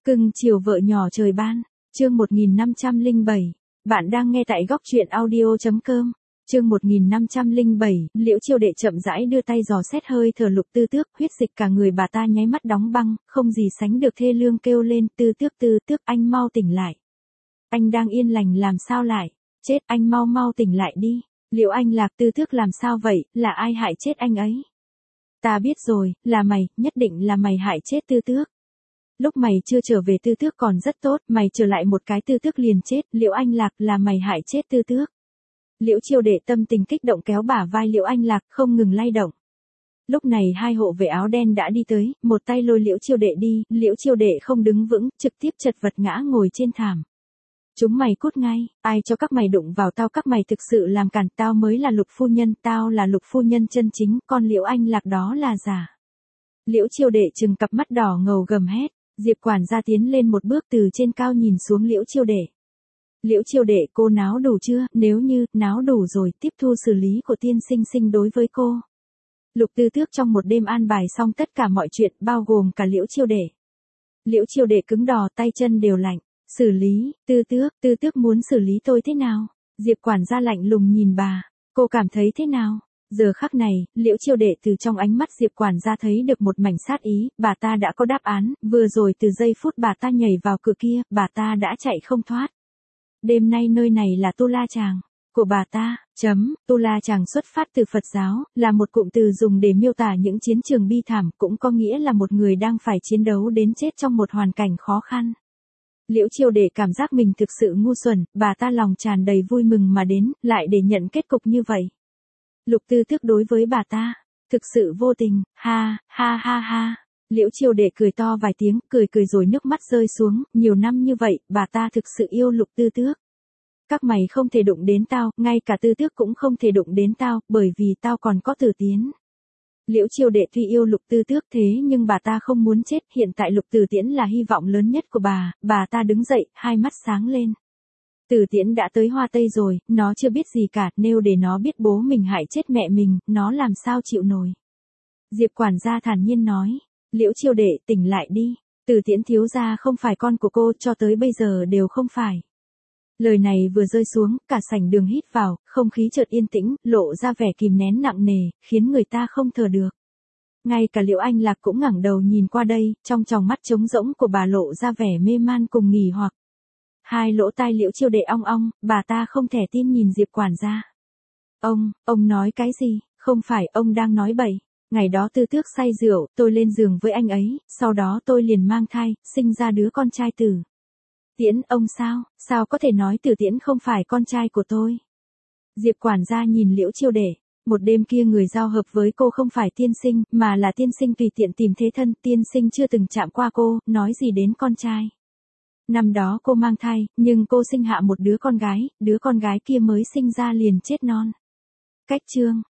Cưng chiều vợ nhỏ trời ban, chương 1507. Bạn đang nghe tại góc truyện audio.com. Chương 1507, Liễu Chiêu Đệ chậm rãi đưa tay dò xét hơi thở Lục Tư Tước, huyết dịch cả người bà ta nháy mắt đóng băng, không gì sánh được thê lương kêu lên, Tư Tước, anh mau tỉnh lại. Anh đang yên lành làm sao lại, chết, anh mau tỉnh lại đi. Liễu Anh Lạc, Tư Tước làm sao vậy, là ai hại chết anh ấy? Ta biết rồi, là mày, nhất định là mày hại chết Tư Tước. Lúc mày chưa trở về Tư Tước còn rất tốt, mày trở lại một cái Tư Tước liền chết, Liễu Anh Lạc, là mày hại chết Tư Tước. Liễu Chiêu Đệ tâm tình kích động kéo bả vai Liễu Anh Lạc, không ngừng lay động. Lúc này hai hộ vệ áo đen đã đi tới, một tay lôi Liễu Chiêu Đệ đi, Liễu Chiêu Đệ không đứng vững, trực tiếp chật vật ngã ngồi trên thảm. Chúng mày cút ngay, ai cho các mày đụng vào tao, các mày thực sự làm cản, tao mới là Lục phu nhân, tao là Lục phu nhân chân chính, con Liễu Anh Lạc đó là giả. Liễu Chiêu Đệ trừng cặp mắt đỏ ngầu gầm hét. Diệp quản gia tiến lên một bước từ trên cao nhìn xuống Liễu Chiêu Đệ. Liễu Chiêu Đệ, cô náo đủ chưa? Nếu như náo đủ rồi, tiếp thu xử lý của tiên sinh đối với cô. Lục Tư Tước trong một đêm an bài xong tất cả mọi chuyện, bao gồm cả Liễu Chiêu Đệ. Liễu Chiêu Đệ cứng đò, tay chân đều lạnh. Xử lý, Tư Tước muốn xử lý tôi thế nào? Diệp quản gia lạnh lùng nhìn bà. Cô cảm thấy thế nào? Giờ khắc này, Liễu Chiêu Đệ từ trong ánh mắt Diệp quản gia thấy được một mảnh sát ý, bà ta đã có đáp án, vừa rồi từ giây phút bà ta nhảy vào cửa kia, bà ta đã chạy không thoát. Đêm nay nơi này là Tu La Tràng của bà ta, Tu La Tràng xuất phát từ Phật giáo, là một cụm từ dùng để miêu tả những chiến trường bi thảm, cũng có nghĩa là một người đang phải chiến đấu đến chết trong một hoàn cảnh khó khăn. Liễu Chiêu Đệ cảm giác mình thực sự ngu xuẩn, bà ta lòng tràn đầy vui mừng mà đến, lại để nhận kết cục như vậy. Lục Tư Tước đối với bà ta, thực sự vô tình, ha. Liễu Chiêu Đệ cười to vài tiếng, cười rồi nước mắt rơi xuống, nhiều năm như vậy, bà ta thực sự yêu Lục Tư Tước. Các mày không thể đụng đến tao, ngay cả Tư Tước cũng không thể đụng đến tao, bởi vì tao còn có Tử Tiễn. Liễu Chiêu Đệ tuy yêu Lục Tư Tước thế nhưng bà ta không muốn chết, hiện tại Lục Tử Tiễn là hy vọng lớn nhất của bà ta đứng dậy, hai mắt sáng lên. Tử Tiễn đã tới Hoa Tây rồi, nó chưa biết gì cả, nếu để nó biết bố mình hại chết mẹ mình, nó làm sao chịu nổi. Diệp quản gia thản nhiên nói, Liễu Chiêu Đệ tỉnh lại đi, Tử Tiễn thiếu gia không phải con của cô, cho tới bây giờ đều không phải. Lời này vừa rơi xuống, cả sảnh đường hít vào, không khí chợt yên tĩnh, lộ ra vẻ kìm nén nặng nề, khiến người ta không thở được. Ngay cả Liễu Anh Lạc cũng ngẩng đầu nhìn qua đây, trong tròng mắt trống rỗng của bà lộ ra vẻ mê man cùng nghỉ hoặc. Hai lỗ tai Liễu Chiêu Đệ ong ong, bà ta không thể tin nhìn Diệp quản gia. Ông nói cái gì? Không phải, ông đang nói bậy. Ngày đó Tư Tước say rượu, tôi lên giường với anh ấy, sau đó tôi liền mang thai, sinh ra đứa con trai Tử Tiễn. Ông sao có thể nói Tử Tiễn không phải con trai của tôi? Diệp quản gia nhìn Liễu Chiêu Đệ. Một đêm kia người giao hợp với cô không phải tiên sinh, mà là tiên sinh tùy tiện tìm thế thân, tiên sinh chưa từng chạm qua cô, nói gì đến con trai. Năm đó cô mang thai, nhưng cô sinh hạ một đứa con gái kia mới sinh ra liền chết non. Cách chương,